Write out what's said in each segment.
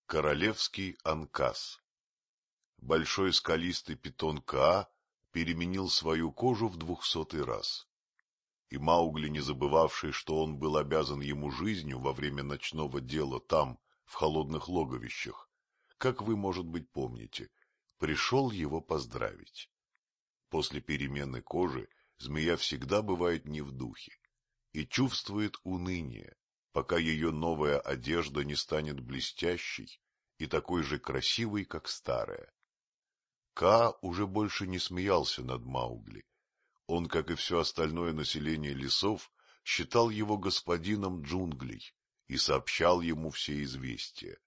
Королевский анкас. Большой скалистый питон Каа переменил свою кожу в 200-й раз. И Маугли, не забывавший, что он был обязан ему жизнью во время ночного дела там, в холодных логовищах, как вы, может быть, помните, пришел его поздравить. После перемены кожи змея всегда бывает не в духе и чувствует уныние, пока ее новая одежда не станет блестящей и такой же красивой, как старая. Каа уже больше не смеялся над Маугли. Он, как и все остальное население лесов, считал его господином джунглей и сообщал ему все известия.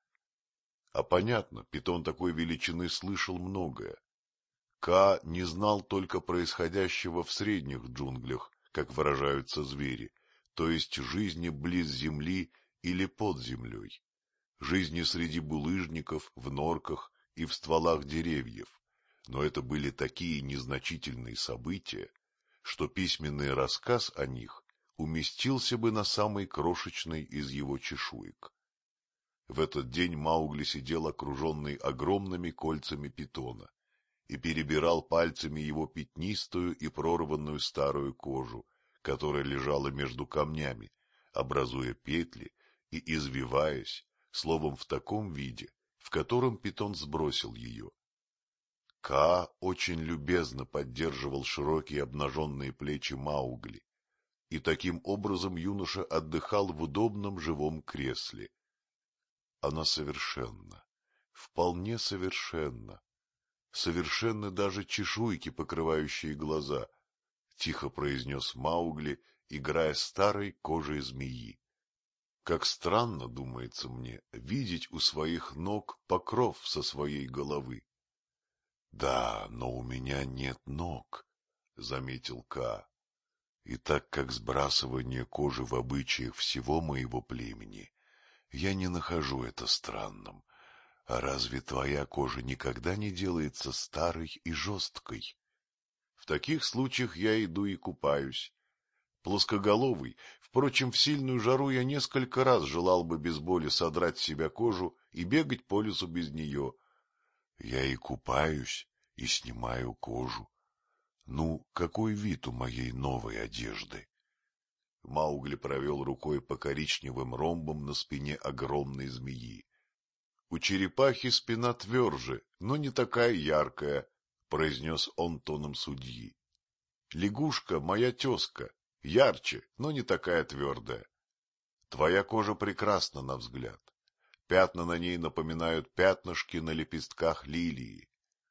А понятно, питон такой величины слышал многое. Каа не знал только происходящего в средних джунглях, как выражаются звери, то есть жизни близ земли или под землей, жизни среди булыжников, в норках и в стволах деревьев, но это были такие незначительные события, что письменный рассказ о них уместился бы на самой крошечной из его чешуек. В этот день Маугли сидел окруженный огромными кольцами питона и перебирал пальцами его пятнистую и прорванную старую кожу, которая лежала между камнями, образуя петли и извиваясь, словом, в таком виде, в котором питон сбросил ее. Каа очень любезно поддерживал широкие обнаженные плечи Маугли, и таким образом юноша отдыхал в удобном живом кресле. Она совершенна, вполне совершенна. Совершенны даже чешуйки, покрывающие глаза, — тихо произнес Маугли, играя старой кожей змеи. Как странно, думается мне, видеть у своих ног покров со своей головы. — Да, но у меня нет ног, — заметил Каа. И так как сбрасывание кожи в обычаях всего моего племени, я не нахожу это странным. А разве твоя кожа никогда не делается старой и жесткой? В таких случаях я иду и купаюсь. Плоскоголовый, впрочем, в сильную жару я несколько раз желал бы без боли содрать с себя кожу и бегать по лесу без нее. Я и купаюсь, и снимаю кожу. Ну, какой вид у моей новой одежды? Маугли провел рукой по коричневым ромбам на спине огромной змеи. — У черепахи спина тверже, но не такая яркая, — произнес он тоном судьи. — Лягушка — моя тезка, ярче, но не такая твердая. Твоя кожа прекрасна на взгляд. Пятна на ней напоминают пятнышки на лепестках лилии.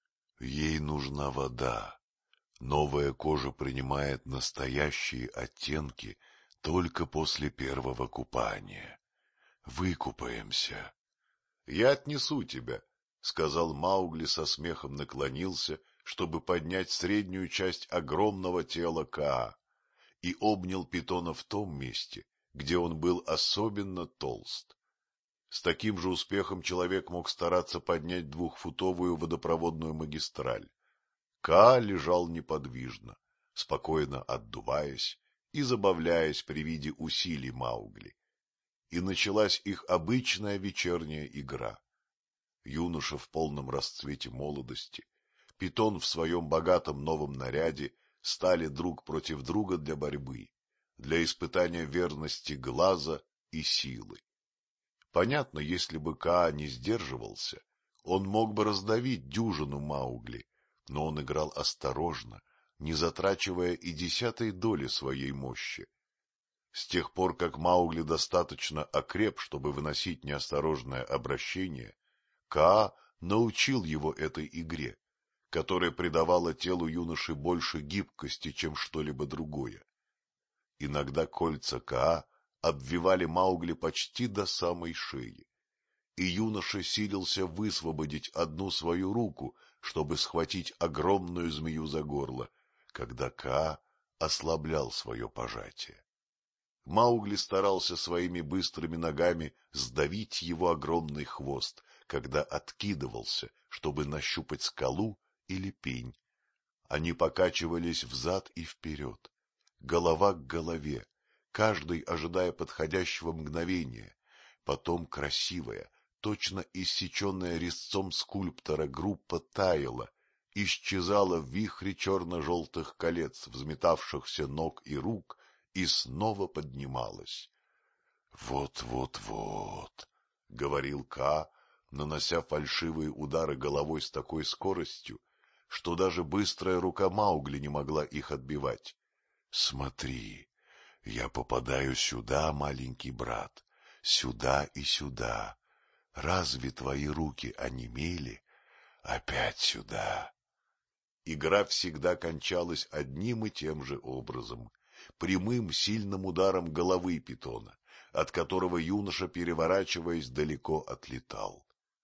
Ей нужна вода. Новая кожа принимает настоящие оттенки только после первого купания. Выкупаемся. — Я отнесу тебя, — сказал Маугли, со смехом наклонился, чтобы поднять среднюю часть огромного тела Каа, и обнял питона в том месте, где он был особенно толст. С таким же успехом человек мог стараться поднять 2-футовую водопроводную магистраль. Каа лежал неподвижно, спокойно отдуваясь и забавляясь при виде усилий Маугли. И началась их обычная вечерняя игра. Юноша в полном расцвете молодости, питон в своем богатом новом наряде стали друг против друга для борьбы, для испытания верности глаза и силы. Понятно, если бы Каа не сдерживался, он мог бы раздавить дюжину Маугли, но он играл осторожно, не затрачивая и 10-й доли своей мощи. С тех пор, как Маугли достаточно окреп, чтобы выносить неосторожное обращение, Каа научил его этой игре, которая придавала телу юноши больше гибкости, чем что-либо другое. Иногда кольца Каа обвивали Маугли почти до самой шеи, и юноша силился высвободить одну свою руку, чтобы схватить огромную змею за горло, когда Каа ослаблял свое пожатие. Маугли старался своими быстрыми ногами сдавить его огромный хвост, когда откидывался, чтобы нащупать скалу или пень. Они покачивались взад и вперед, голова к голове, каждый ожидая подходящего мгновения. Потом красивая, точно иссеченная резцом скульптора, группа таяла, исчезала в вихре черно-желтых колец, взметавшихся ног и рук, и снова поднималась. «Вот, — говорил Ка, нанося фальшивые удары головой с такой скоростью, что даже быстрая рука Маугли не могла их отбивать. — Смотри, я попадаю сюда, маленький брат, сюда и сюда. Разве твои руки онемели? Опять сюда. Игра всегда кончалась одним и тем же образом, прямым сильным ударом головы питона, от которого юноша, переворачиваясь, далеко отлетал.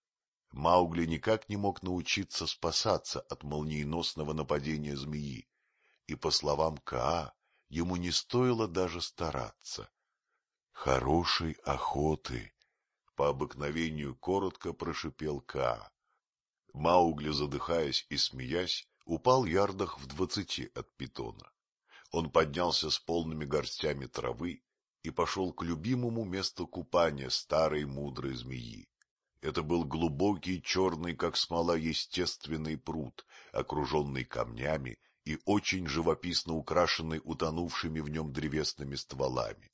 Маугли никак не мог научиться спасаться от молниеносного нападения змеи, и, по словам Каа, ему не стоило даже стараться. — Хорошей охоты! — по обыкновению коротко прошипел Каа. Маугли, задыхаясь и смеясь, упал ярдах в 20 от питона. Он поднялся с полными горстями травы и пошел к любимому месту купания старой мудрой змеи. Это был глубокий, черный, как смола, естественный пруд, окруженный камнями и очень живописно украшенный утонувшими в нем древесными стволами.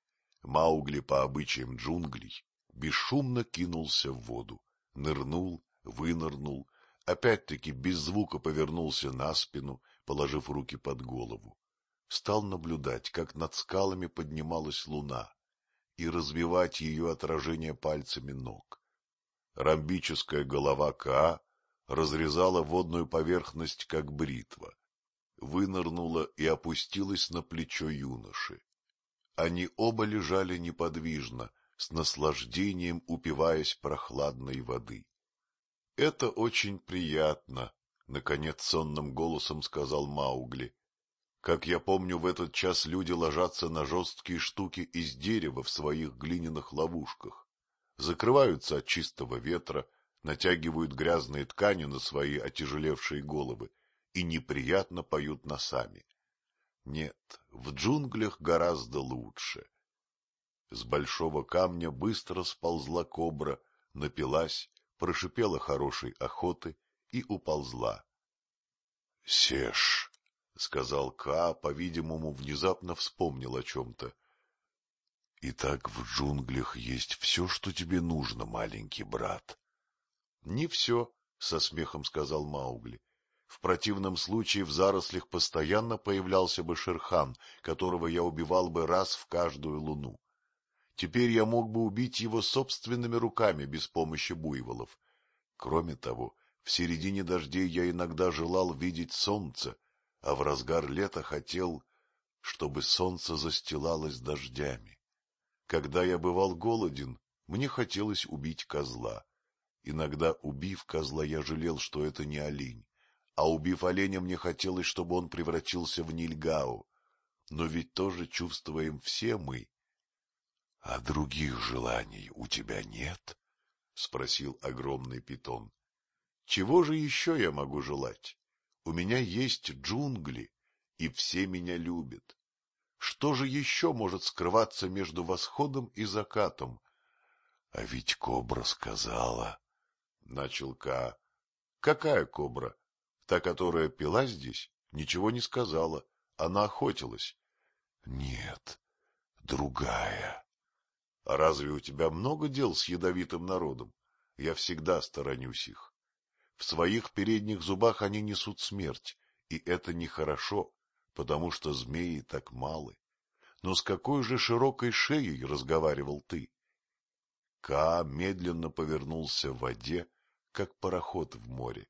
Маугли, по обычаям джунглей, бесшумно кинулся в воду, нырнул, вынырнул, опять-таки без звука повернулся на спину, положив руки под голову. Стал наблюдать, как над скалами поднималась луна, и развивать ее отражение пальцами ног. Ромбическая голова Каа разрезала водную поверхность, как бритва, вынырнула и опустилась на плечо юноши. Они оба лежали неподвижно, с наслаждением упиваясь прохладной воды. — Это очень приятно, — наконец сонным голосом сказал Маугли. — Как я помню, в этот час люди ложатся на жесткие штуки из дерева в своих глиняных ловушках, закрываются от чистого ветра, натягивают грязные ткани на свои отяжелевшие головы и неприятно поют носами. Нет, в джунглях гораздо лучше. С большого камня быстро сползла кобра, напилась, прошипела хорошей охоты и уползла. — Сешь, — сказал Каа, по-видимому, внезапно вспомнил о чем-то. — Итак, в джунглях есть все, что тебе нужно, маленький брат. — Не все, — со смехом сказал Маугли. В противном случае в зарослях постоянно появлялся бы Шер-хан, которого я убивал бы раз в каждую луну. Теперь я мог бы убить его собственными руками без помощи буйволов. Кроме того, в середине дождей я иногда желал видеть солнце, а в разгар лета хотел, чтобы солнце застилалось дождями. Когда я бывал голоден, мне хотелось убить козла. Иногда, убив козла, я жалел, что это не олень. А убив оленя, мне хотелось, чтобы он превратился в нильгау. Но ведь тоже чувствуем все мы. — А других желаний у тебя нет? — спросил огромный питон. — Чего же еще я могу желать? У меня есть джунгли, и все меня любят. Что же еще может скрываться между восходом и закатом? — А ведь кобра сказала... — начал Ка. — Какая кобра? Та, которая пила здесь, ничего не сказала. Она охотилась. — Нет, другая. — А разве у тебя много дел с ядовитым народом? Я всегда сторонюсь их. В своих передних зубах они несут смерть, и это нехорошо, потому что змеи так малы. Но с какой же широкой шеей разговаривал ты? Ка медленно повернулся в воде, как пароход в море.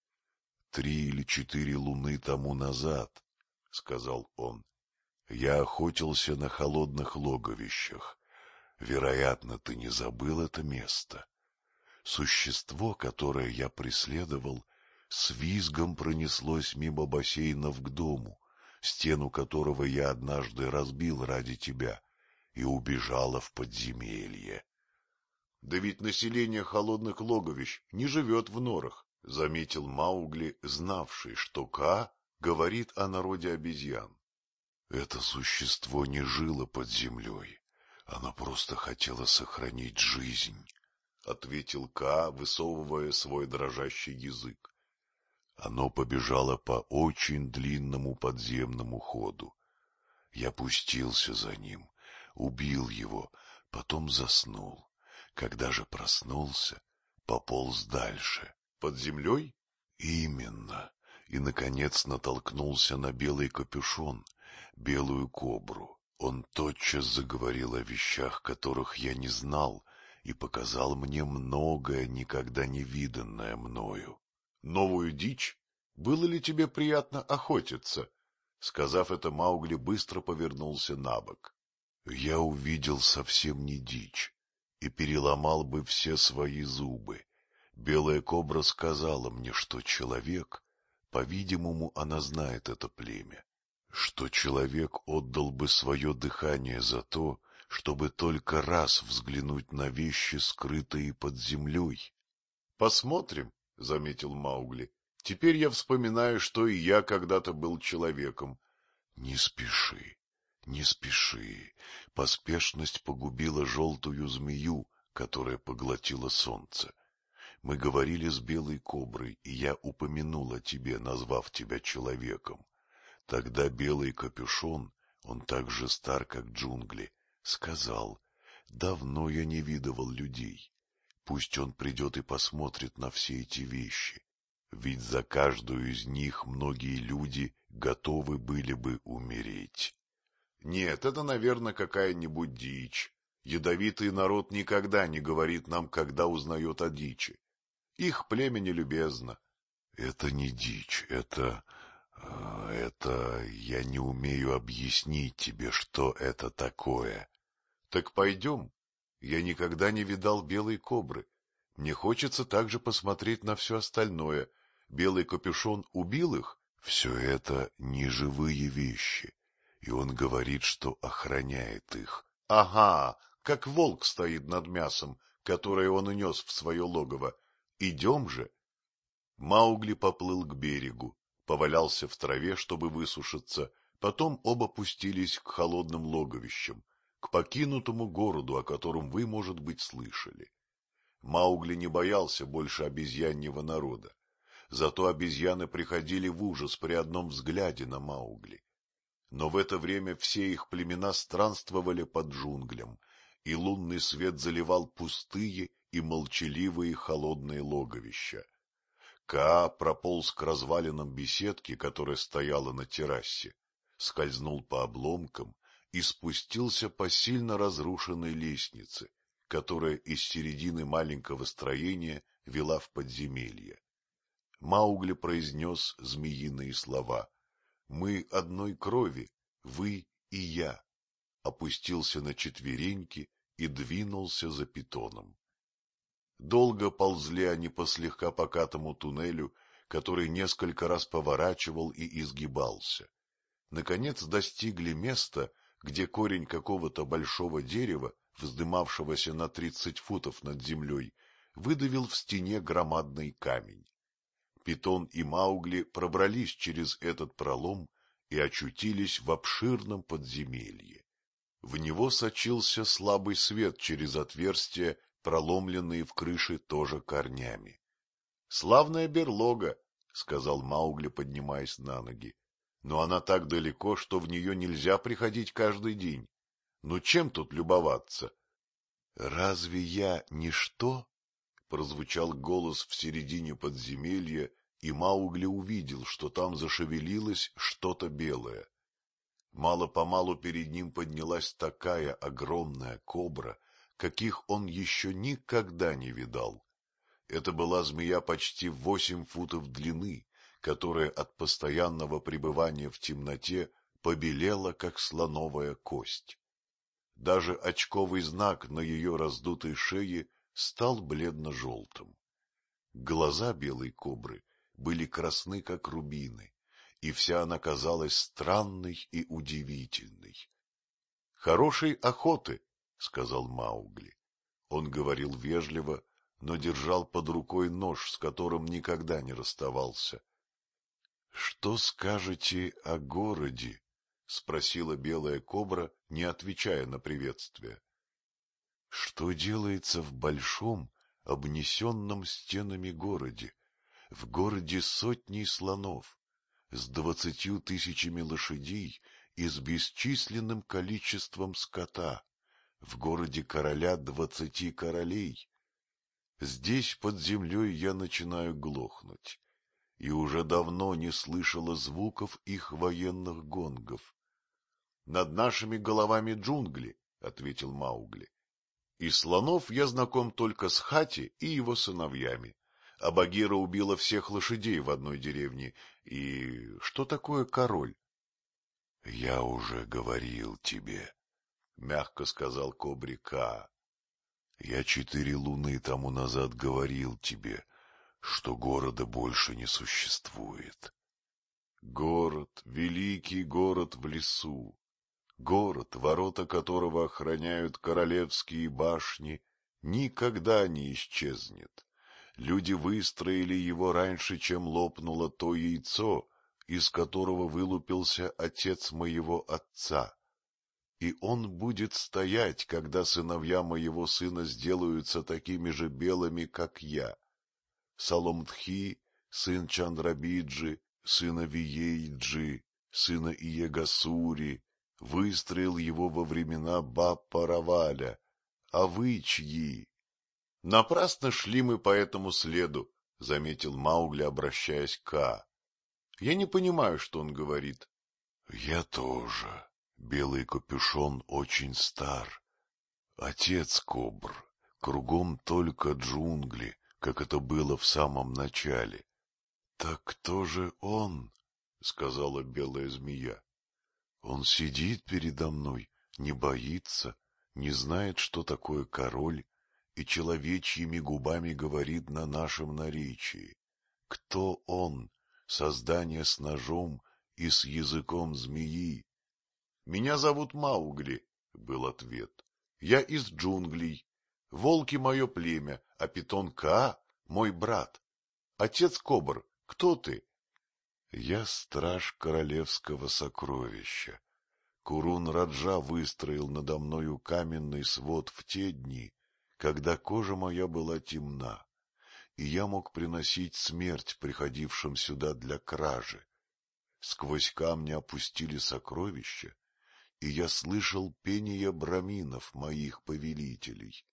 3 или 4 луны тому назад, — сказал он, — я охотился на холодных логовищах. Вероятно, ты не забыл это место. Существо, которое я преследовал, с визгом пронеслось мимо бассейнов к дому, стену которого я однажды разбил ради тебя, и убежало в подземелье. — Да ведь население холодных логовищ не живет в норах, — заметил Маугли, знавший, что Ка говорит о народе обезьян. Это существо не жило под землей, оно просто хотело сохранить жизнь. — ответил Каа, высовывая свой дрожащий язык. Оно побежало по очень длинному подземному ходу. Я пустился за ним, убил его, потом заснул. Когда же проснулся, пополз дальше. Под землей? Именно. И, наконец, натолкнулся на белый капюшон, белую кобру. Он тотчас заговорил о вещах, которых я не знал, и показал мне многое, никогда не виданное мною. Новую дичь? Было ли тебе приятно охотиться? Сказав это, Маугли быстро повернулся набок. Я увидел совсем не дичь и переломал бы все свои зубы. Белая кобра сказала мне, что человек, по-видимому, она знает это племя, что человек отдал бы свое дыхание за то, чтобы только раз взглянуть на вещи, скрытые под землей. — Посмотрим, — заметил Маугли. — Теперь я вспоминаю, что и я когда-то был человеком. — Не спеши, не спеши. Поспешность погубила желтую змею, которая поглотила солнце. Мы говорили с белой коброй, и я упомянул о тебе, назвав тебя человеком. Тогда белый капюшон, он так же стар, как джунгли, сказал: давно я не видывал людей. Пусть он придет и посмотрит на все эти вещи, ведь за каждую из них многие люди готовы были бы умереть. Нет, это, наверное, какая-нибудь дичь. Ядовитый народ никогда не говорит нам, когда узнает о дичи. Их племя нелюбезно. Это не дичь, это... я не умею объяснить тебе, что это такое. Так пойдем. Я никогда не видал белой кобры. Мне хочется также посмотреть на все остальное. Белый капюшон убил их? Все это не живые вещи, и он говорит, что охраняет их. Ага, как волк стоит над мясом, которое он унес в свое логово. Идем же. Маугли поплыл к берегу, повалялся в траве, чтобы высушиться, потом оба пустились к холодным логовищам, к покинутому городу, о котором вы, может быть, слышали. Маугли не боялся больше обезьяньего народа, зато обезьяны приходили в ужас при одном взгляде на Маугли. Но в это время все их племена странствовали под джунглям, и лунный свет заливал пустые и молчаливые холодные логовища. Каа прополз к развалинам беседки, которая стояла на террасе, скользнул по обломкам и спустился по сильно разрушенной лестнице, которая из середины маленького строения вела в подземелье. Маугли произнес змеиные слова: «Мы одной крови, вы и я», опустился на четвереньки и двинулся за питоном. Долго ползли они по слегка покатому туннелю, который несколько раз поворачивал и изгибался. Наконец достигли места, где корень какого-то большого дерева, вздымавшегося на 30 футов над землей, выдавил в стене громадный камень. Питон и Маугли пробрались через этот пролом и очутились в обширном подземелье. В него сочился слабый свет через отверстия, проломленные в крыше тоже корнями. — Славная берлога, — сказал Маугли, поднимаясь на ноги. — Но она так далеко, что в нее нельзя приходить каждый день. Ну чем тут любоваться? — Разве я ничто? — прозвучал голос в середине подземелья, и Маугли увидел, что там зашевелилось что-то белое. Мало-помалу перед ним поднялась такая огромная кобра, каких он еще никогда не видал. Это была змея почти 8 футов длины, которая от постоянного пребывания в темноте побелела, как слоновая кость. Даже очковый знак на ее раздутой шее стал бледно-желтым. Глаза белой кобры были красны, как рубины, и вся она казалась странной и удивительной. — Хорошей охоты, — сказал Маугли. Он говорил вежливо, но держал под рукой нож, с которым никогда не расставался. — Что скажете о городе? — спросила белая кобра, не отвечая на приветствие. — Что делается в большом, обнесенном стенами городе, в городе сотней слонов, с 20 000 лошадей и с бесчисленным количеством скота, в городе короля 20 королей. Здесь под землей я начинаю глохнуть, и уже давно не слышала звуков их военных гонгов. — Над нашими головами джунгли, — ответил Маугли. — Из слонов я знаком только с Хати и его сыновьями, а Багира убила всех лошадей в одной деревне. И что такое король? — Я уже говорил тебе, — мягко сказал Кобре Каа. — Я 4 луны тому назад говорил тебе, что города больше не существует. Город, великий город в лесу, город, ворота которого охраняют королевские башни, никогда не исчезнет. Люди выстроили его раньше, чем лопнуло то яйцо, из которого вылупился отец моего отца. И он будет стоять, когда сыновья моего сына сделаются такими же белыми, как я. Саломтхи, сын Чандрабиджи, сына Виейджи, сына Иегасури, выстроил его во времена Баппа-Раваля. А вы чьи? — Напрасно шли мы по этому следу, — заметил Маугли, обращаясь к Каа. — Я не понимаю, что он говорит. — Я тоже. Белый капюшон очень стар. Отец Кобр, кругом только джунгли, как это было в самом начале. — Так кто же он? — сказала белая змея. — Он сидит передо мной, не боится, не знает, что такое король, и человечьими губами говорит на нашем наречии. Кто он, создание с ножом и с языком змеи? — Меня зовут Маугли, — был ответ. — Я из джунглей. Волки — мое племя, а питон Каа — мой брат. Отец Кобр, кто ты? — Я страж королевского сокровища. Курун-Раджа выстроил надо мною каменный свод в те дни, когда кожа моя была темна, и я мог приносить смерть приходившим сюда для кражи. Сквозь камни опустили сокровища, и я слышал пение браминов, моих повелителей.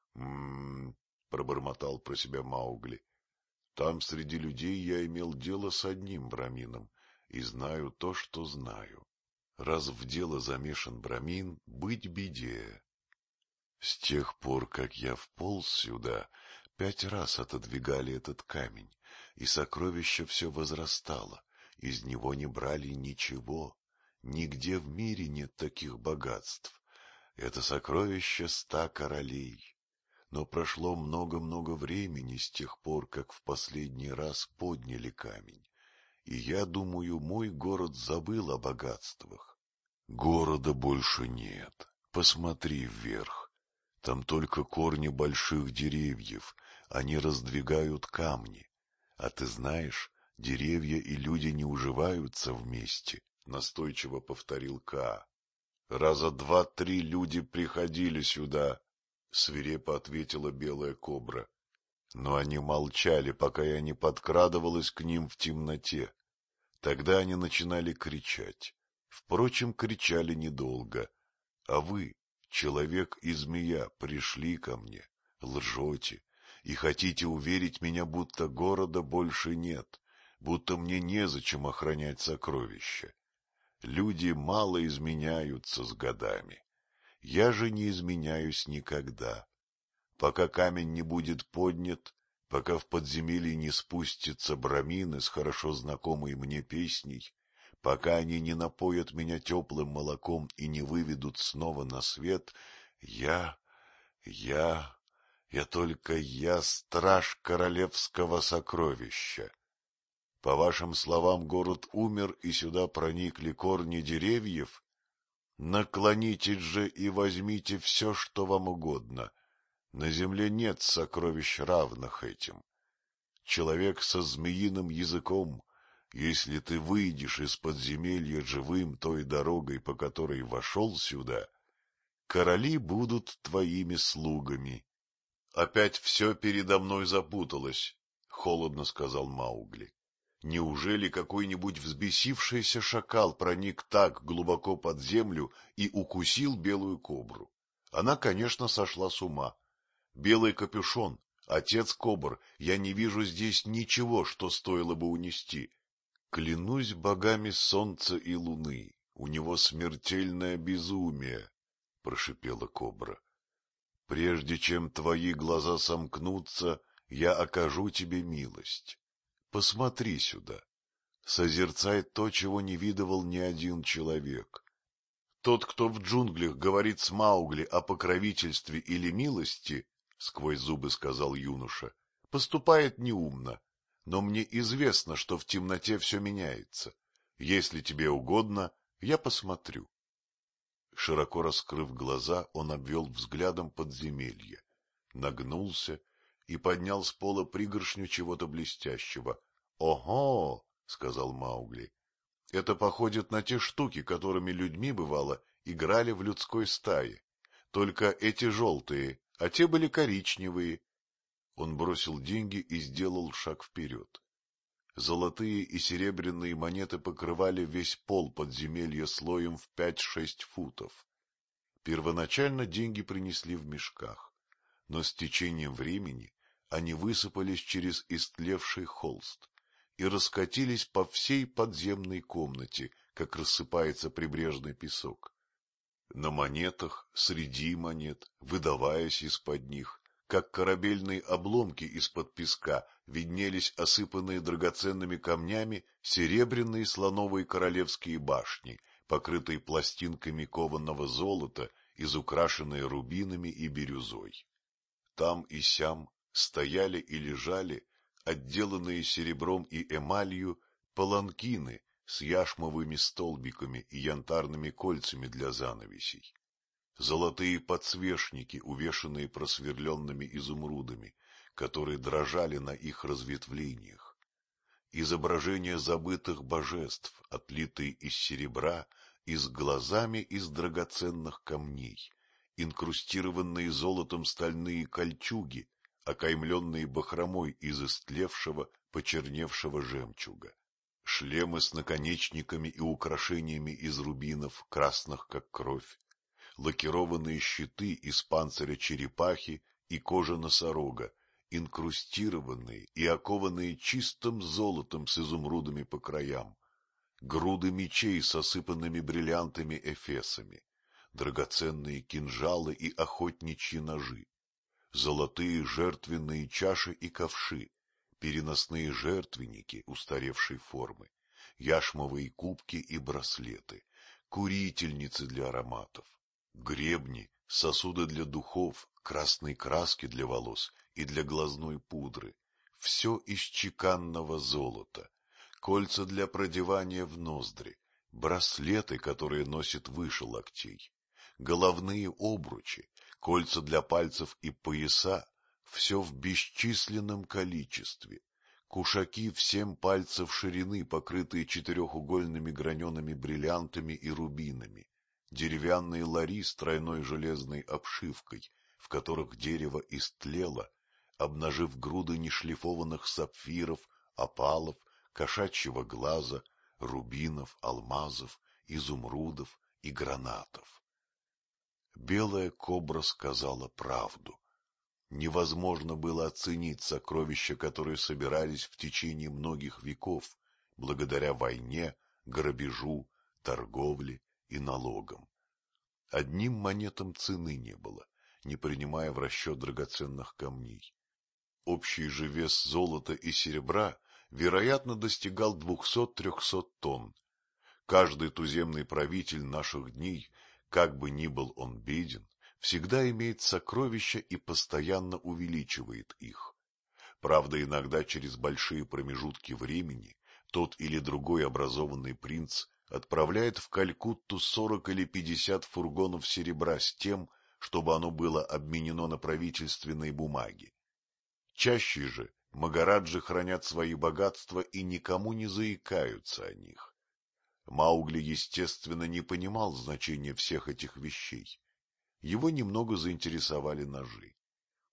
Пробормотал про себя Маугли. Там среди людей я имел дело с одним брамином, и знаю то, что знаю. Раз в дело замешан брамин, быть беде. С тех пор, как я вполз сюда, 5 раз отодвигали этот камень, и сокровище все возрастало, из него не брали ничего. Нигде в мире нет таких богатств. Это сокровище 100 королей. Но прошло много-много времени с тех пор, как в последний раз подняли камень, и я думаю, мой город забыл о богатствах. Города больше нет. Посмотри вверх. Там только корни больших деревьев, они раздвигают камни. А ты знаешь, деревья и люди не уживаются вместе, — настойчиво повторил Каа. — Раза 2-3 люди приходили сюда, — свирепо ответила белая кобра. Но они молчали, пока я не подкрадывалась к ним в темноте. Тогда они начинали кричать. Впрочем, кричали недолго. А вы, человек и змея, пришли ко мне, лжете, и хотите уверить меня, будто города больше нет, будто мне незачем охранять сокровища. Люди мало изменяются с годами. Я же не изменяюсь никогда. Пока камень не будет поднят, пока в подземелье не спустятся брамины с хорошо знакомой мне песней, пока они не напоят меня теплым молоком и не выведут снова на свет, я страж королевского сокровища. По вашим словам, город умер, и сюда проникли корни деревьев? Наклонитесь же и возьмите все, что вам угодно. На земле нет сокровищ, равных этим. Человек со змеиным языком, если ты выйдешь из подземелья живым той дорогой, по которой вошел сюда, короли будут твоими слугами. опять все передо мной запуталось, — холодно сказал Маугли. Неужели какой-нибудь взбесившийся шакал проник так глубоко под землю и укусил белую кобру? Она, конечно, сошла с ума. Белый капюшон, отец кобр, я не вижу здесь ничего, что стоило бы унести. Клянусь богами солнца и луны, у него смертельное безумие, — прошипела кобра. Прежде чем твои глаза сомкнутся, я окажу тебе милость. Посмотри сюда. Созерцай то, чего не видывал ни один человек. Тот, кто в джунглях говорит с Маугли о покровительстве или милости, — сквозь зубы сказал юноша, — поступает неумно. Но мне известно, что в темноте все меняется. Если тебе угодно, я посмотрю. Широко раскрыв глаза, он обвел взглядом подземелье, нагнулся и поднял с пола пригоршню чего-то блестящего. — Ого! — сказал Маугли. — Это походит на те штуки, которыми людьми, бывало, играли в людской стае. Только эти желтые, а те были коричневые. Он бросил деньги и сделал шаг вперед. Золотые и серебряные монеты покрывали весь пол подземелья слоем в 5-6 футов. Первоначально деньги принесли в мешках, но с течением времени они высыпались через истлевший холст и раскатились по всей подземной комнате, как рассыпается прибрежный песок. На монетах, среди монет, выдаваясь из-под них, как корабельные обломки из-под песка, виднелись осыпанные драгоценными камнями серебряные слоновые королевские башни, покрытые пластинками кованого золота, изукрашенные рубинами и бирюзой. Там и сям стояли и лежали, отделанные серебром и эмалью, паланкины с яшмовыми столбиками и янтарными кольцами для занавесей. Золотые подсвечники, увешанные просверленными изумрудами, которые дрожали на их разветвлениях. Изображения забытых божеств, отлитые из серебра и с глазами из драгоценных камней, инкрустированные золотом стальные кольчуги, окаймленные бахромой из истлевшего, почерневшего жемчуга, шлемы с наконечниками и украшениями из рубинов, красных как кровь, лакированные щиты из панциря черепахи и кожи носорога, инкрустированные и окованные чистым золотом с изумрудами по краям, груды мечей с осыпанными бриллиантами эфесами, драгоценные кинжалы и охотничьи ножи, золотые жертвенные чаши и ковши, переносные жертвенники устаревшей формы, яшмовые кубки и браслеты, курительницы для ароматов, гребни, сосуды для духов, красной краски для волос и для глазной пудры, все из чеканного золота, кольца для продевания в ноздри, браслеты, которые носят выше локтей, головные обручи, кольца для пальцев и пояса, все в бесчисленном количестве, кушаки в 7 пальцев ширины, покрытые четырехугольными гранеными бриллиантами и рубинами, деревянные лари с тройной железной обшивкой, в которых дерево истлело, обнажив груды нешлифованных сапфиров, опалов, кошачьего глаза, рубинов, алмазов, изумрудов и гранатов. Белая кобра сказала правду. Невозможно было оценить сокровища, которые собирались в течение многих веков, благодаря войне, грабежу, торговле и налогам. Одним монетам цены не было, не принимая в расчет драгоценных камней. Общий же вес золота и серебра, вероятно, достигал 200-300 тонн. Каждый туземный правитель наших дней, как бы ни был он беден, всегда имеет сокровища и постоянно увеличивает их. Правда, иногда через большие промежутки времени тот или другой образованный принц отправляет в Калькутту 40 или 50 фургонов серебра с тем, чтобы оно было обменено на правительственные бумаги. Чаще же магараджи хранят свои богатства и никому не заикаются о них. Маугли, естественно, не понимал значения всех этих вещей. Его немного заинтересовали ножи.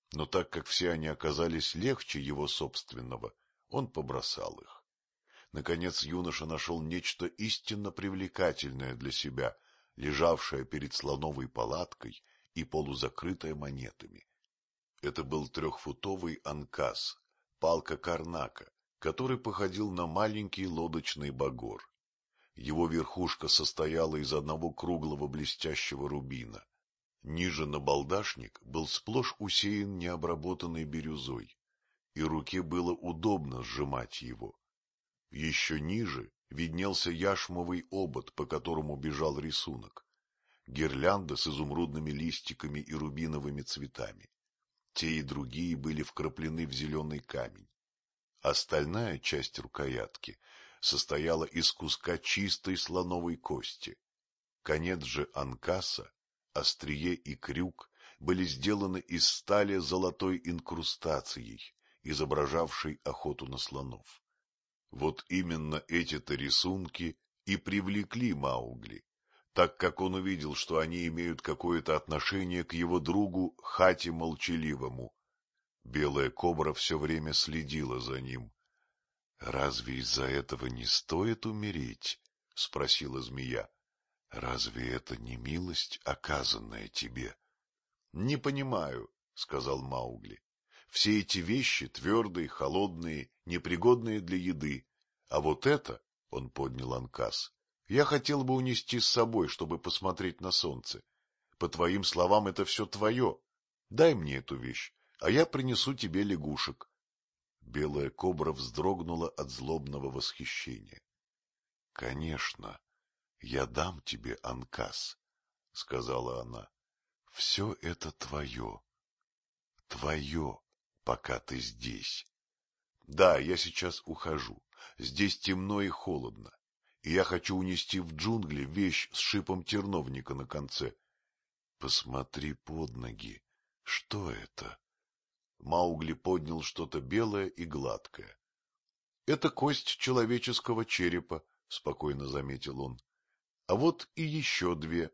но так как все они оказались легче его собственного, он побросал их. Наконец юноша нашел нечто истинно привлекательное для себя, лежавшее перед слоновой палаткой и полузакрытое монетами. Это был трехфутовый анкас, палка карнака, который походил на маленький лодочный багор. Его верхушка состояла из одного круглого блестящего рубина. Ниже набалдашник был сплошь усеян необработанной бирюзой, и руке было удобно сжимать его. Еще ниже виднелся яшмовый обод, по которому бежал рисунок, гирлянда с изумрудными листиками и рубиновыми цветами. Те и другие были вкраплены в зеленый камень. Остальная часть рукоятки состояла из куска чистой слоновой кости. Конец же анкаса, острие и крюк были сделаны из стали с золотой инкрустацией, изображавшей охоту на слонов. Вот именно эти-то рисунки и привлекли Маугли, так как он увидел, что они имеют какое-то отношение к его другу Хати Молчаливому. Белая кобра все время следила за ним. — Разве из-за этого не стоит умереть? — спросила змея. — Разве это не милость, оказанная тебе? — Не понимаю, — сказал Маугли. — Все эти вещи твердые, холодные, непригодные для еды. А вот это, — он поднял анкас, — я хотел бы унести с собой, чтобы посмотреть на солнце. По твоим словам, это все твое. Дай мне эту вещь, а я принесу тебе лягушек. Белая кобра вздрогнула от злобного восхищения. — Конечно, я дам тебе анкас, — сказала она. — Все это твое. Твое, пока ты здесь. Да, я сейчас ухожу. Здесь темно и холодно, и я хочу унести в джунгли вещь с шипом терновника на конце. Посмотри под ноги. Что это? Маугли поднял что-то белое и гладкое. — Это кость человеческого черепа, — спокойно заметил он. — А вот и еще две.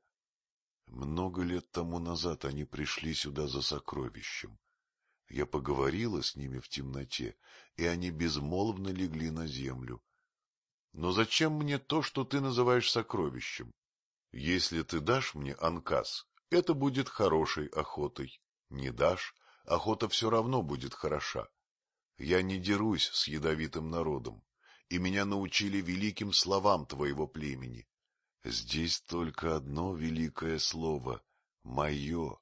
Много лет тому назад они пришли сюда за сокровищем. Я поговорила с ними в темноте, и они безмолвно легли на землю. Но зачем мне то, что ты называешь сокровищем? Если ты дашь мне анкас, это будет хорошей охотой. Не дашь, охота все равно будет хороша. Я не дерусь с ядовитым народом, и меня научили великим словам твоего племени. Здесь только одно великое слово — мое.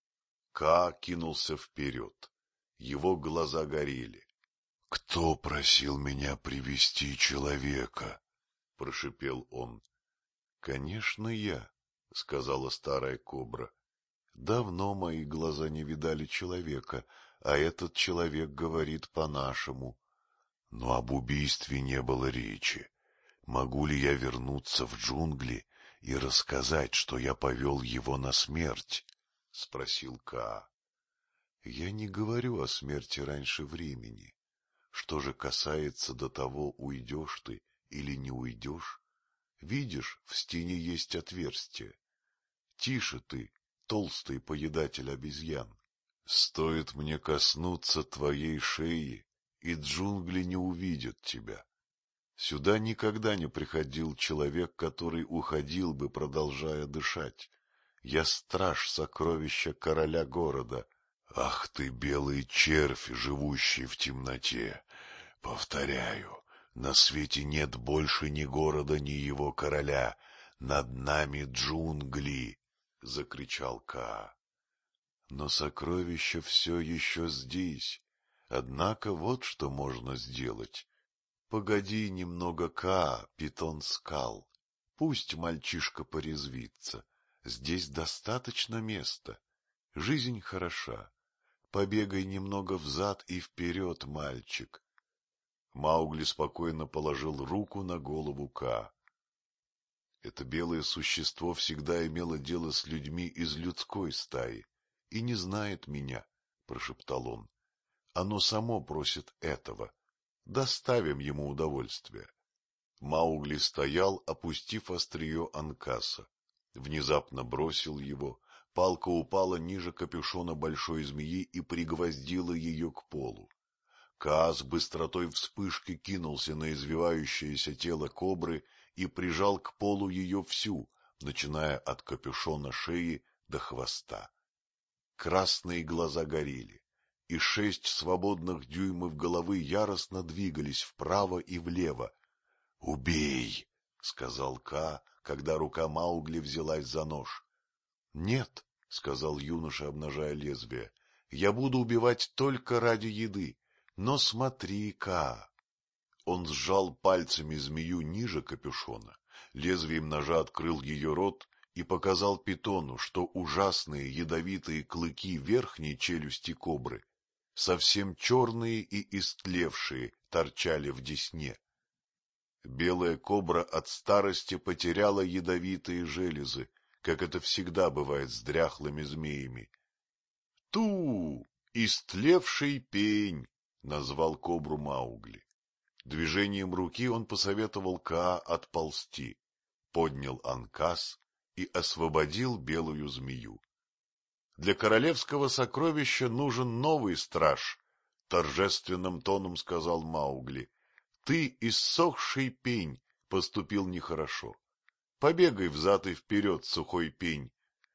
Ка кинулся вперед. Его глаза горели. — Кто просил меня привести человека? — прошипел он. — Конечно, я, — сказала старая кобра. — Давно мои глаза не видали человека, а этот человек говорит по-нашему. Но об убийстве не было речи. Могу ли я вернуться в джунгли и рассказать, что я повел его на смерть? — спросил Каа. — Я не говорю о смерти раньше времени. Что же касается до того, уйдешь ты или не уйдешь, видишь, в стене есть отверстие. Тише ты, толстый поедатель обезьян. Стоит мне коснуться твоей шеи, и джунгли не увидят тебя. Сюда никогда не приходил человек, который уходил бы, продолжая дышать. Я страж сокровища короля города. Ах ты, белый червь, живущий в темноте! Повторяю, на свете нет больше ни города, ни его короля. Над нами джунгли! — закричал Каа. Но сокровище все еще здесь. Однако вот что можно сделать. Погоди немного, Каа, питон скал. Пусть мальчишка порезвится. Здесь достаточно места. Жизнь хороша. Побегай немного взад и вперед, мальчик. Маугли спокойно положил руку на голову Каа. Это белое существо всегда имело дело с людьми из людской стаи и не знает меня, — прошептал он. Оно само просит этого. Доставим ему удовольствие. Маугли стоял, опустив острие анкаса. Внезапно бросил его, Палка упала ниже капюшона большой змеи и пригвоздила ее к полу. Каа с быстротой вспышки кинулся на извивающееся тело кобры и прижал к полу ее всю, начиная от капюшона шеи до хвоста. Красные глаза горели, и 6 свободных дюймов головы яростно двигались вправо и влево. — Убей! — сказал Каа, когда рука Маугли взялась за нож. — Нет, — сказал юноша, обнажая лезвие, — я буду убивать только ради еды. Но смотри, Каа. Он сжал пальцами змею ниже капюшона, лезвием ножа открыл ее рот и показал питону, что ужасные ядовитые клыки верхней челюсти кобры, совсем черные и истлевшие, торчали в десне. Белая кобра от старости потеряла ядовитые железы, как это всегда бывает с дряхлыми змеями. — Ту! Истлевший пень! — назвал кобру Маугли. Движением руки он посоветовал Каа отползти, поднял анкас и освободил белую змею. — Для королевского сокровища нужен новый страж, — торжественным тоном сказал Маугли. — Ты, иссохший пень, поступил нехорошо. Побегай взад и вперед, сухой пень.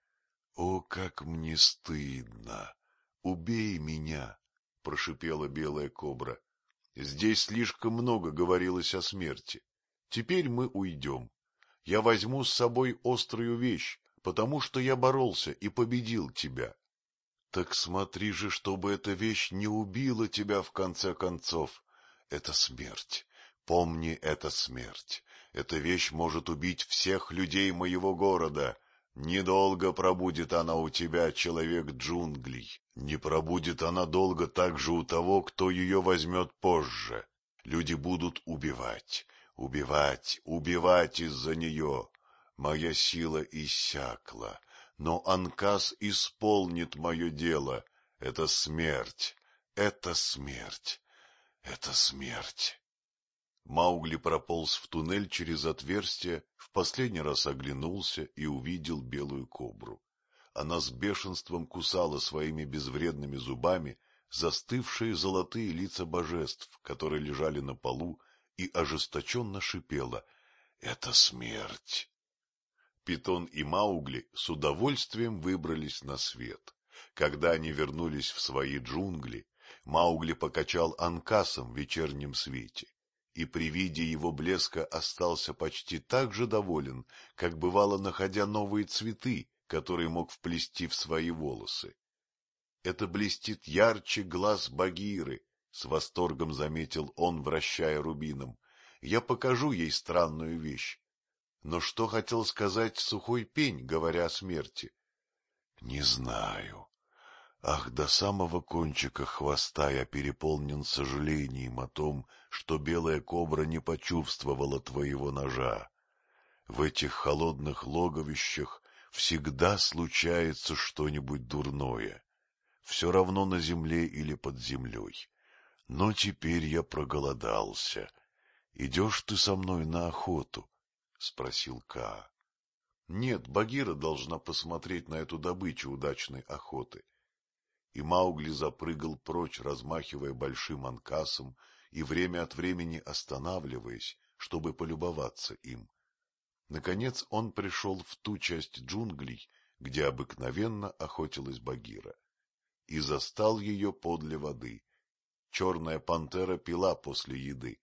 — О, как мне стыдно! Убей меня! — прошипела белая кобра. — Здесь слишком много говорилось о смерти. Теперь мы уйдем. Я возьму с собой острую вещь, потому что я боролся и победил тебя. Так смотри же, чтобы эта вещь не убила тебя в конце концов. Это смерть. Помни, это смерть. Эта вещь может убить всех людей моего города. Недолго пробудет она у тебя, человек джунглей. Не пробудет она долго также у того, кто ее возьмет позже. Люди будут убивать, убивать, убивать из-за нее. Моя сила иссякла, но анкас исполнит мое дело. Это смерть, это смерть, это смерть. Маугли прополз в туннель через отверстие, в последний раз оглянулся и увидел белую кобру. Она с бешенством кусала своими безвредными зубами застывшие золотые лица божеств, которые лежали на полу, и ожесточенно шипела: — Это смерть! Питон и Маугли с удовольствием выбрались на свет. Когда они вернулись в свои джунгли, Маугли покачал анкасом в вечернем свете, и при виде его блеска остался почти так же доволен, как бывало, находя новые цветы, которые мог вплести в свои волосы. — Это блестит ярче глаз Багиры, — с восторгом заметил он, вращая рубином. — Я покажу ей странную вещь. Но что хотел сказать сухой пень, говоря о смерти? — Не знаю. Ах, до самого кончика хвоста я переполнен сожалением о том, что белая кобра не почувствовала твоего ножа. В этих холодных логовищах всегда случается что-нибудь дурное, все равно на земле или под землей. Но теперь я проголодался. Идешь ты со мной на охоту? — спросил Каа. — Нет, Багира должна посмотреть на эту добычу удачной охоты. И Маугли запрыгал прочь, размахивая большим анкасом и время от времени останавливаясь, чтобы полюбоваться им. Наконец он пришел в ту часть джунглей, где обыкновенно охотилась Багира, и застал ее подле воды. Черная пантера пила после еды.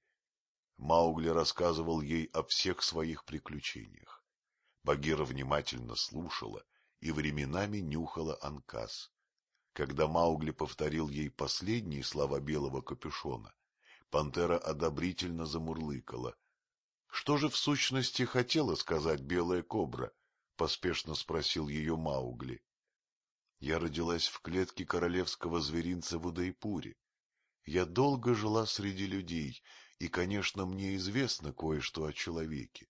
Маугли рассказывал ей о всех своих приключениях. Багира внимательно слушала и временами нюхала анкас. Когда Маугли повторил ей последние слова белого капюшона, пантера одобрительно замурлыкала. — Что же в сущности хотела сказать белая кобра? — поспешно спросил ее Маугли. — Я родилась в клетке королевского зверинца в Удайпуре. Я долго жила среди людей, и, конечно, мне известно кое-что о человеке.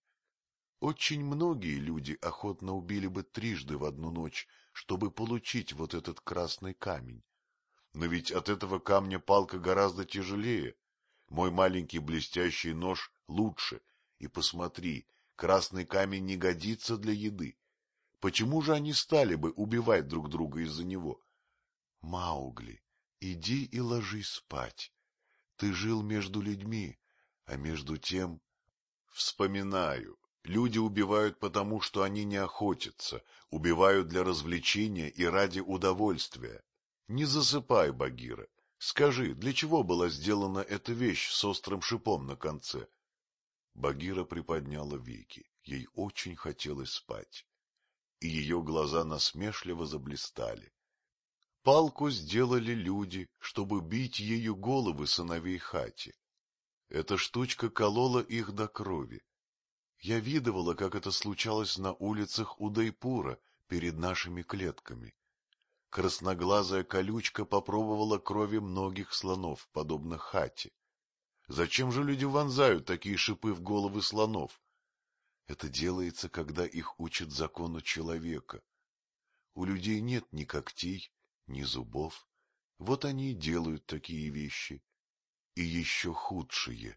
Очень многие люди охотно убили бы трижды в одну ночь, чтобы получить вот этот красный камень. Но ведь от этого камня палка гораздо тяжелее. Мой маленький блестящий нож лучше. И посмотри, красный камень не годится для еды. Почему же они стали бы убивать друг друга из-за него? — Маугли, иди и ложись спать. Ты жил между людьми, а между тем... Вспоминаю. Люди убивают потому, что они не охотятся, убивают для развлечения и ради удовольствия. Не засыпай, Багира. Скажи, для чего была сделана эта вещь с острым шипом на конце? Багира приподняла веки. Ей очень хотелось спать. И ее глаза насмешливо заблистали. Палку сделали люди, чтобы бить ею головы сыновей Хати. Эта штучка колола их до крови. Я видывала, как это случалось на улицах Удайпура перед нашими клетками. Красноглазая колючка попробовала крови многих слонов, подобно Хати. Зачем же люди вонзают такие шипы в головы слонов? Это делается, когда их учат закону человека. У людей нет ни когтей, ни зубов. Вот они и делают такие вещи. И еще худшие.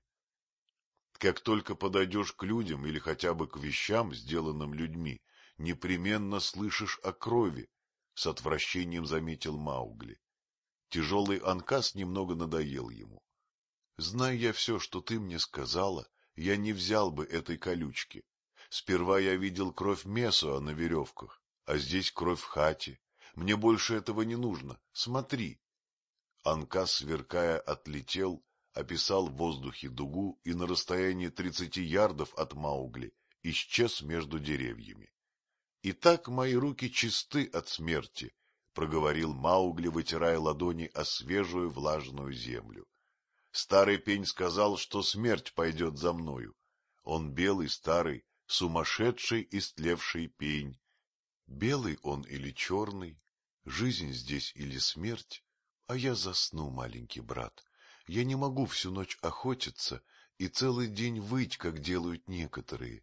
Как только подойдешь к людям или хотя бы к вещам, сделанным людьми, непременно слышишь о крови, — с отвращением заметил Маугли. Тяжелый анкас немного надоел ему. Зная я все, что ты мне сказала, я не взял бы этой колючки. Сперва я видел кровь Месуа на веревках, а здесь кровь Хати. Мне больше этого не нужно. Смотри. Анкас, сверкая, отлетел, описал в воздухе дугу и на расстоянии 30 ярдов от Маугли исчез между деревьями. — Итак, мои руки чисты от смерти, — проговорил Маугли, вытирая ладони о свежую влажную землю. Старый пень сказал, что смерть пойдет за мною. Он белый, старый, сумасшедший, истлевший пень. Белый он или черный, жизнь здесь или смерть, а я засну, маленький брат. Я не могу всю ночь охотиться и целый день выть, как делают некоторые.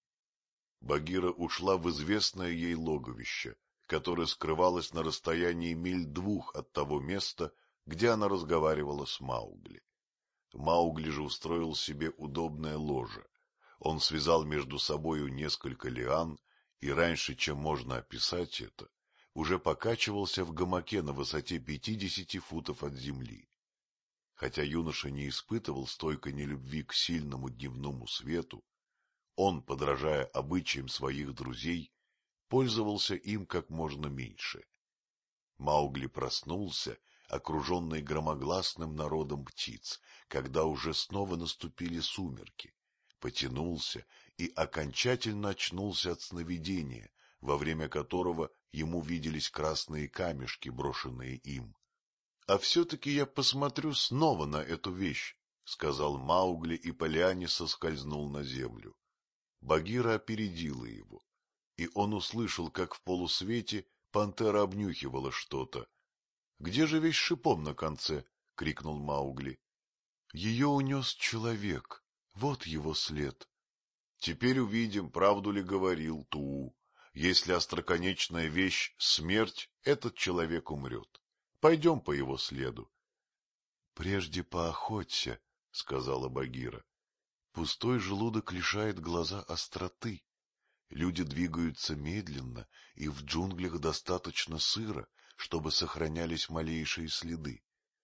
Багира ушла в известное ей логовище, которое скрывалось на расстоянии миль 2 от того места, где она разговаривала с Маугли. Маугли же устроил себе удобное ложе. Он связал между собою несколько лиан, и раньше, чем можно описать это, уже покачивался в гамаке на высоте 50 футов от земли. Хотя юноша не испытывал стойкой нелюбви к сильному дневному свету, он, подражая обычаям своих друзей, пользовался им как можно меньше. Маугли проснулся, окруженный громогласным народом птиц, когда уже снова наступили сумерки, потянулся и окончательно очнулся от сновидения, во время которого ему виделись красные камешки, брошенные им. — А все-таки я посмотрю снова на эту вещь, — сказал Маугли, и по лиане соскользнул на землю. Багира опередила его, и он услышал, как в полусвете пантера обнюхивала что-то. — Где же вещь с шипом на конце? — крикнул Маугли. — Ее унес человек. Вот его след. — Теперь увидим, правду ли говорил Туу. Если остроконечная вещь — смерть, этот человек умрет. Пойдем по его следу. — Прежде поохоться, — сказала Багира. Пустой желудок лишает глаза остроты. Люди двигаются медленно, и в джунглях достаточно сыра, чтобы сохранялись малейшие следы.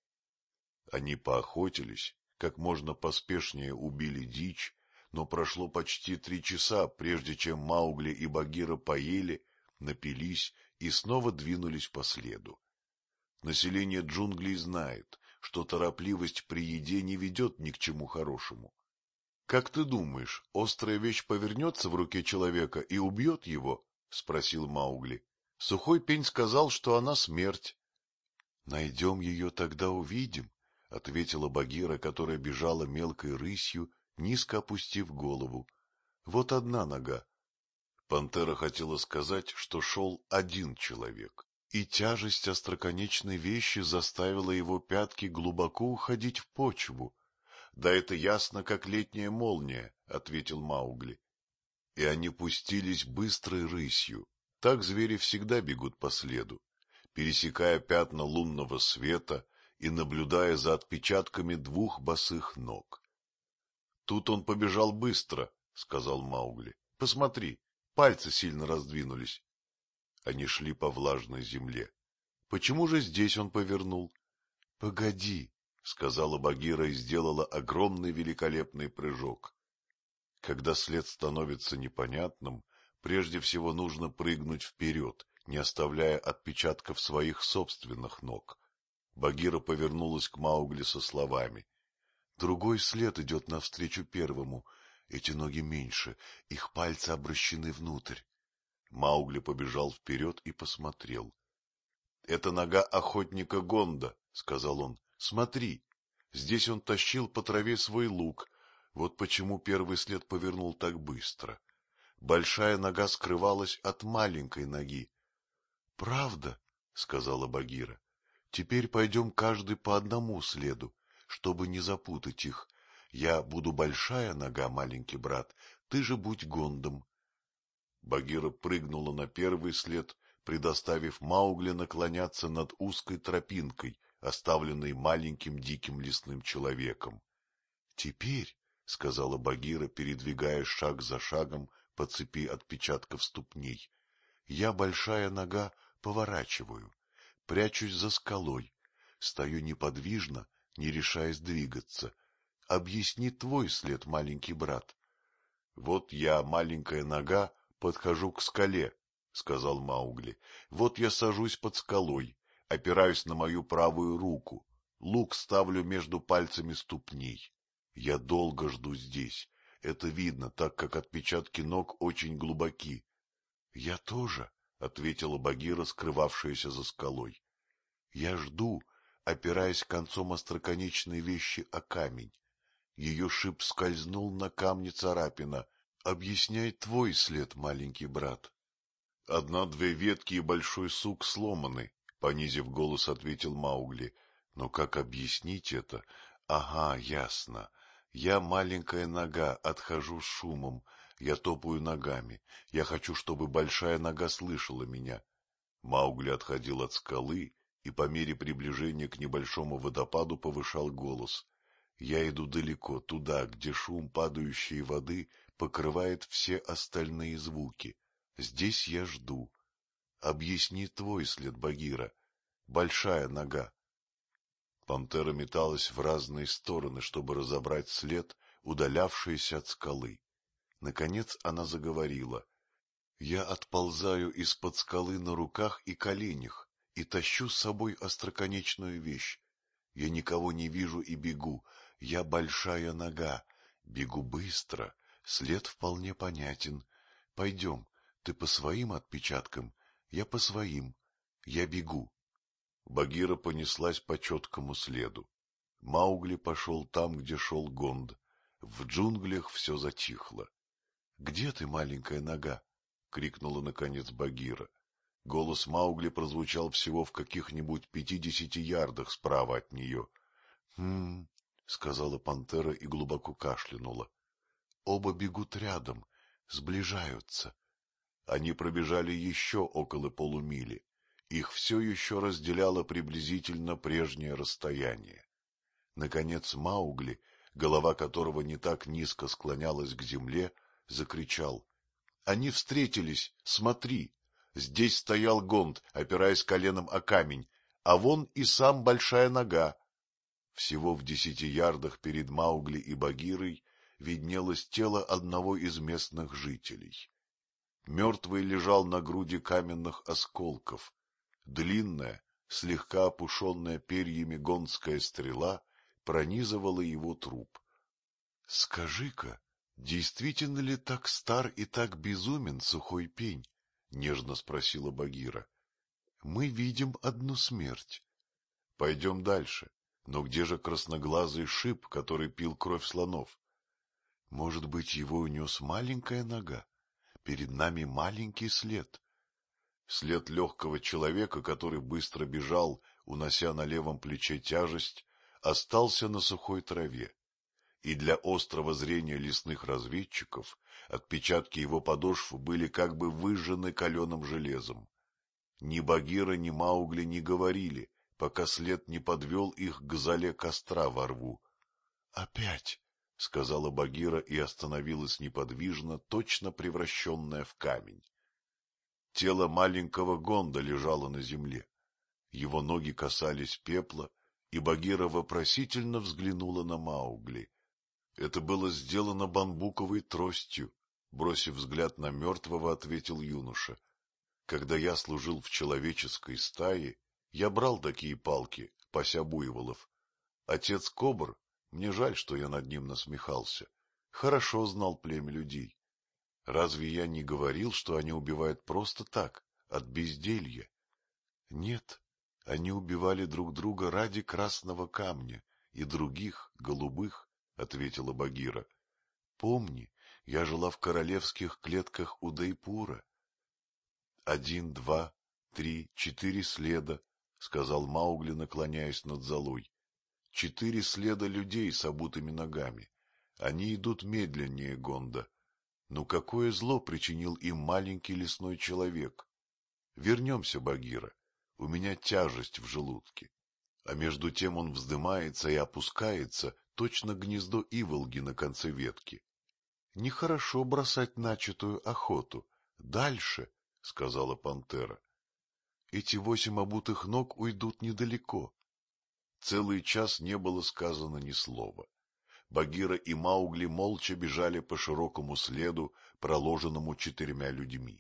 Они поохотились, как можно поспешнее убили дичь, но прошло почти 3 часа, прежде чем Маугли и Багира поели, напились и снова двинулись по следу. Население джунглей знает, что торопливость при еде не ведет ни к чему хорошему. — Как ты думаешь, острая вещь повернется в руке человека и убьет его? — спросил Маугли. — Сухой пень сказал, что она смерть. — Найдем ее, тогда увидим, — ответила Багира, которая бежала мелкой рысью, низко опустив голову. Вот одна нога. Пантера хотела сказать, что шел один человек, и тяжесть остроконечной вещи заставила его пятки глубоко уходить в почву. — Да это ясно, как летняя молния, — ответил Маугли. И они пустились быстрой рысью. Так звери всегда бегут по следу, пересекая пятна лунного света и наблюдая за отпечатками 2 босых ног. — Тут он побежал быстро, — сказал Маугли. — Посмотри, пальцы сильно раздвинулись. Они шли по влажной земле. Почему же здесь он повернул? — Погоди, — сказала Багира и сделала огромный великолепный прыжок. Когда след становится непонятным, прежде всего нужно прыгнуть вперед, не оставляя отпечатков своих собственных ног. Багира повернулась к Маугли со словами: — Другой след идет навстречу первому. Эти ноги меньше, их пальцы обращены внутрь. Маугли побежал вперед и посмотрел. — Это нога охотника Гонда, — сказал он. — Смотри, здесь он тащил по траве свой лук. Вот почему первый след повернул так быстро. Большая нога скрывалась от маленькой ноги. — Правда, — сказала Багира. — Теперь пойдем каждый по одному следу, чтобы не запутать их. Я буду большая нога, маленький брат, ты же будь Гондом. Багира прыгнула на первый след, предоставив Маугли наклоняться над узкой тропинкой, оставленной маленьким диким лесным человеком. — Теперь, — сказала Багира, передвигаясь шаг за шагом по цепи отпечатков ступней, — я, большая нога, поворачиваю, прячусь за скалой, стою неподвижно, не решаясь двигаться. Объясни твой след, маленький брат. — Вот я, маленькая нога, подхожу к скале, — сказал Маугли. — Вот я сажусь под скалой, опираюсь на мою правую руку, лук ставлю между пальцами ступней. Я долго жду здесь. Это видно, так как отпечатки ног очень глубоки. — Я тоже, — ответила Багира, скрывавшаяся за скалой. — Я жду, опираясь концом остроконечной вещи о камень. Ее шип скользнул на камне царапина. Объясняй твой след, маленький брат. — Одна-две ветки и большой сук сломаны, — понизив голос, ответил Маугли. — Но как объяснить это? Ага, ясно. Я, маленькая нога, отхожу с шумом. Я топаю ногами. Я хочу, чтобы большая нога слышала меня. Маугли отходил от скалы и по мере приближения к небольшому водопаду повышал голос. Я иду далеко, туда, где шум падающей воды покрывает все остальные звуки. Здесь я жду. Объясни твой след, Багира. Большая нога. Пантера металась в разные стороны, чтобы разобрать след, удалявшийся от скалы. Наконец она заговорила. Я отползаю из-под скалы на руках и коленях и тащу с собой остроконечную вещь. Я никого не вижу и бегу. Я большая нога. Бегу быстро. След вполне понятен. Пойдем. Ты по своим отпечаткам, я по своим. Я бегу. Багира понеслась по четкому следу. Маугли пошел там, где шел Гонд. В джунглях все затихло. — Где ты, маленькая нога? — крикнула наконец Багира. Голос Маугли прозвучал всего в каких-нибудь 50 ярдах справа от нее. — — сказала пантера и глубоко кашлянула. — Оба бегут рядом, сближаются. Они пробежали еще около полумили. Их все еще разделяло приблизительно прежнее расстояние. Наконец Маугли, голова которого не так низко склонялась к земле, закричал. — Они встретились, смотри! Здесь стоял Гонд, опираясь коленом о камень, а вон и сам большая нога. Всего в 10 ярдах перед Маугли и Багирой виднелось тело одного из местных жителей. Мертвый лежал на груди каменных осколков. Длинная, слегка опушенная перьями гондская стрела пронизывала его труп. — Скажи-ка, действительно ли так стар и так безумен сухой пень? — нежно спросила Багира. — Мы видим одну смерть. — Пойдем дальше. Но где же красноглазый шип, который пил кровь слонов? Может быть, его унес маленькая нога? Перед нами маленький след. След легкого человека, который быстро бежал, унося на левом плече тяжесть, остался на сухой траве. И для острого зрения лесных разведчиков отпечатки его подошв были как бы выжжены каленым железом. Ни Багира, ни Маугли не говорили, пока след не подвел их к зале костра во рву. — Опять! — сказала Багира и остановилась неподвижно, точно превращенная в камень. Тело маленького Гонда лежало на земле. Его ноги касались пепла, и Багира вопросительно взглянула на Маугли. Это было сделано бамбуковой тростью, бросив взгляд на мертвого, ответил юноша. Когда я служил в человеческой стае, я брал такие палки, пася буйволов. Отец Кобр, мне жаль, что я над ним насмехался, хорошо знал племя людей. Разве я не говорил, что они убивают просто так, от безделья? Нет, они убивали друг друга ради красного камня и других, голубых, — ответила Багира. Помни, я жила в королевских клетках Удайпура. 1, 2, 3, 4 следа, — сказал Маугли, наклоняясь над золой. 4 следа людей с обутыми ногами. Они идут медленнее Гонда. Но какое зло причинил им маленький лесной человек? Вернемся, Багира. У меня тяжесть в желудке. А между тем он вздымается и опускается, точно гнездо иволги на конце ветки. Нехорошо бросать начатую охоту. Дальше, — сказала пантера. Эти 8 обутых ног уйдут недалеко. Целый час не было сказано ни слова. Багира и Маугли молча бежали по широкому следу, проложенному 4 людьми.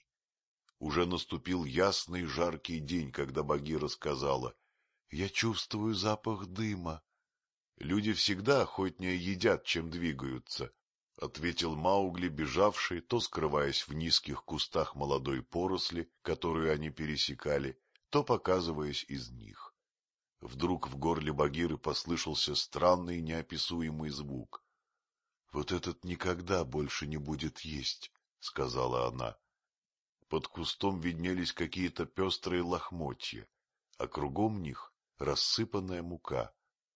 Уже наступил ясный жаркий день, когда Багира сказала: — Я чувствую запах дыма. — Люди всегда охотнее едят, чем двигаются, — ответил Маугли, бежавший, то скрываясь в низких кустах молодой поросли, которую они пересекали, то показываясь из них. Вдруг в горле Багиры послышался странный неописуемый звук. — Вот этот никогда больше не будет есть, — сказала она. Под кустом виднелись какие-то пестрые лохмотья, а кругом них рассыпанная мука.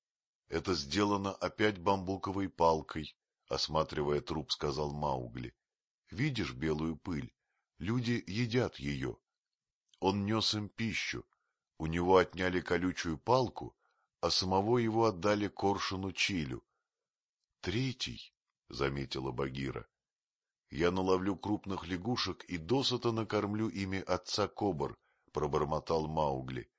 — Это сделано опять бамбуковой палкой, — осматривая труп, сказал Маугли. — Видишь белую пыль? Люди едят ее. Он нес им пищу. У него отняли колючую палку, а самого его отдали коршуну Чилю. — Третий, — заметила Багира. — Я наловлю крупных лягушек и досыта накормлю ими отца Кобр, — пробормотал Маугли.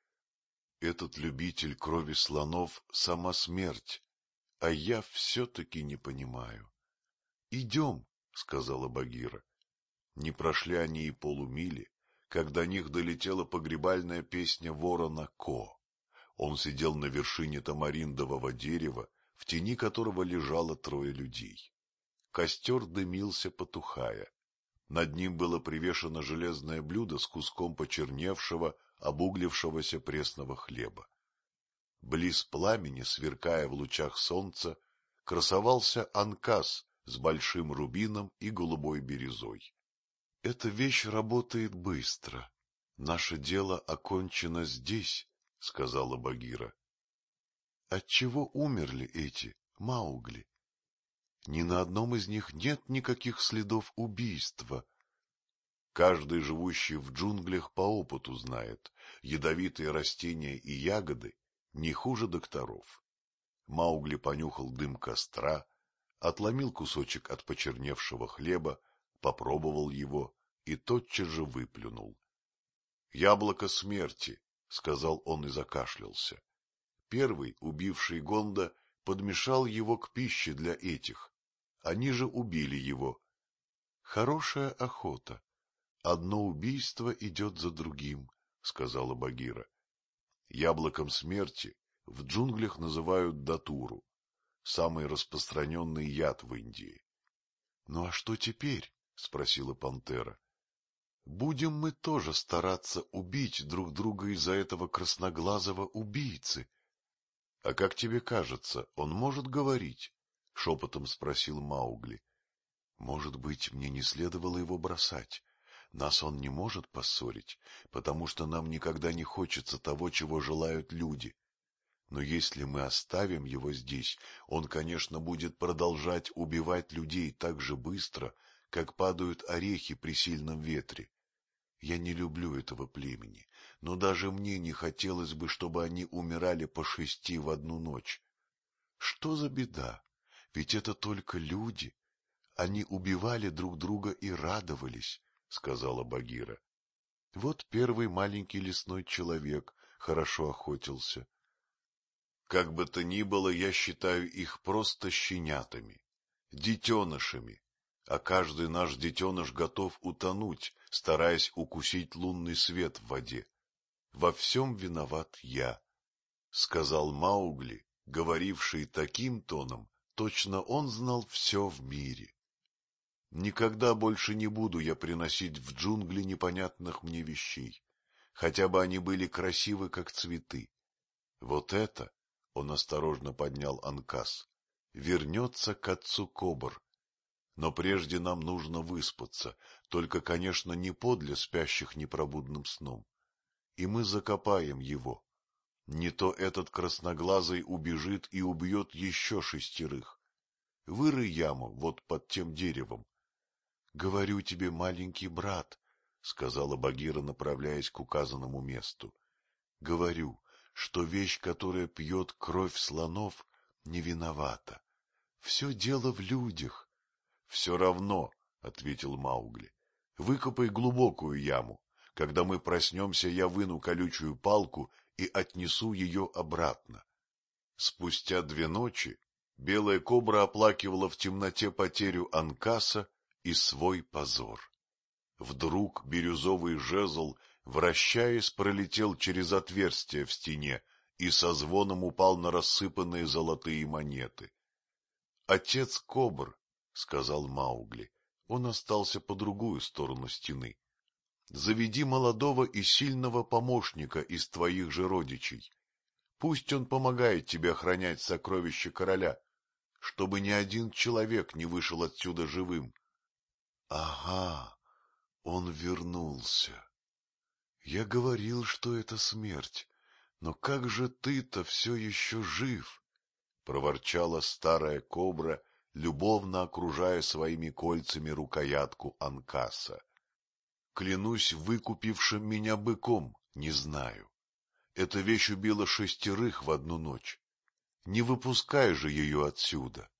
Этот любитель крови слонов — сама смерть, а я все-таки не понимаю. — Идем, — сказала Багира. Не прошли они и полумили, как до них долетела погребальная песня ворона Ко. Он сидел на вершине тамариндового дерева, в тени которого лежало 3 людей. Костер дымился, потухая. Над ним было привешено железное блюдо с куском почерневшего, обуглившегося пресного хлеба. Близ пламени, сверкая в лучах солнца, красовался анкас с большим рубином и голубой бирюзой. — Эта вещь работает быстро. Наше дело окончено здесь, — сказала Багира. — Отчего умерли эти, Маугли? Ни на одном из них нет никаких следов убийства. Каждый, живущий в джунглях, по опыту знает, ядовитые растения и ягоды не хуже докторов. Маугли понюхал дым костра, отломил кусочек от почерневшего хлеба, попробовал его и тотчас же выплюнул. — Яблоко смерти, — сказал он и закашлялся. Первый, убивший Гонда, подмешал его к пище для этих. Они же убили его. Хорошая охота. Одно убийство идет за другим, — сказала Багира. Яблоком смерти в джунглях называют датуру, самый распространенный яд в Индии. — Ну а что теперь? — спросила пантера. — Будем мы тоже стараться убить друг друга из-за этого красноглазого убийцы. — А как тебе кажется, он может говорить? — шепотом спросил Маугли. — Может быть, мне не следовало его бросать. Нас он не может поссорить, потому что нам никогда не хочется того, чего желают люди. Но если мы оставим его здесь, он, конечно, будет продолжать убивать людей так же быстро, как падают орехи при сильном ветре. Я не люблю этого племени, но даже мне не хотелось бы, чтобы они умирали по 6 в одну ночь. Что за беда? Ведь это только люди. Они убивали друг друга и радовались, — сказала Багира. Вот первый маленький лесной человек хорошо охотился. Как бы то ни было, я считаю их просто щенятами, детенышами, а каждый наш детеныш готов утонуть, стараясь укусить лунный свет в воде. Во всем виноват я, — сказал Маугли, говоривший таким тоном, точно он знал все в мире. Никогда больше не буду я приносить в джунгли непонятных мне вещей, хотя бы они были красивы, как цветы. Вот это, — он осторожно поднял анкас, — вернется к отцу Кобр. Но прежде нам нужно выспаться, только, конечно, не подле спящих непробудным сном. И мы закопаем его. Не то этот красноглазый убежит и убьет еще 6. Вырый яму вот под тем деревом. — Говорю тебе, маленький брат, — сказала Багира, направляясь к указанному месту. — Говорю, что вещь, которая пьет кровь слонов, не виновата. Все дело в людях. — Все равно, — ответил Маугли, — выкопай глубокую яму. Когда мы проснемся, я выну колючую палку и отнесу ее обратно. Спустя 2 ночи белая кобра оплакивала в темноте потерю анкаса и свой позор. Вдруг бирюзовый жезл, вращаясь, пролетел через отверстие в стене и со звоном упал на рассыпанные золотые монеты. — Отец Кобр, — сказал Маугли, — он остался по другую сторону стены. Заведи молодого и сильного помощника из твоих же родичей. Пусть он помогает тебе охранять сокровища короля, чтобы ни один человек не вышел отсюда живым. — Ага, он вернулся. Я говорил, что это смерть, но как же ты-то все еще жив? — проворчала старая кобра, любовно окружая своими кольцами рукоятку анкаса. — Клянусь выкупившим меня быком, не знаю. Эта вещь убила 6 в одну ночь. Не выпускай же ее отсюда.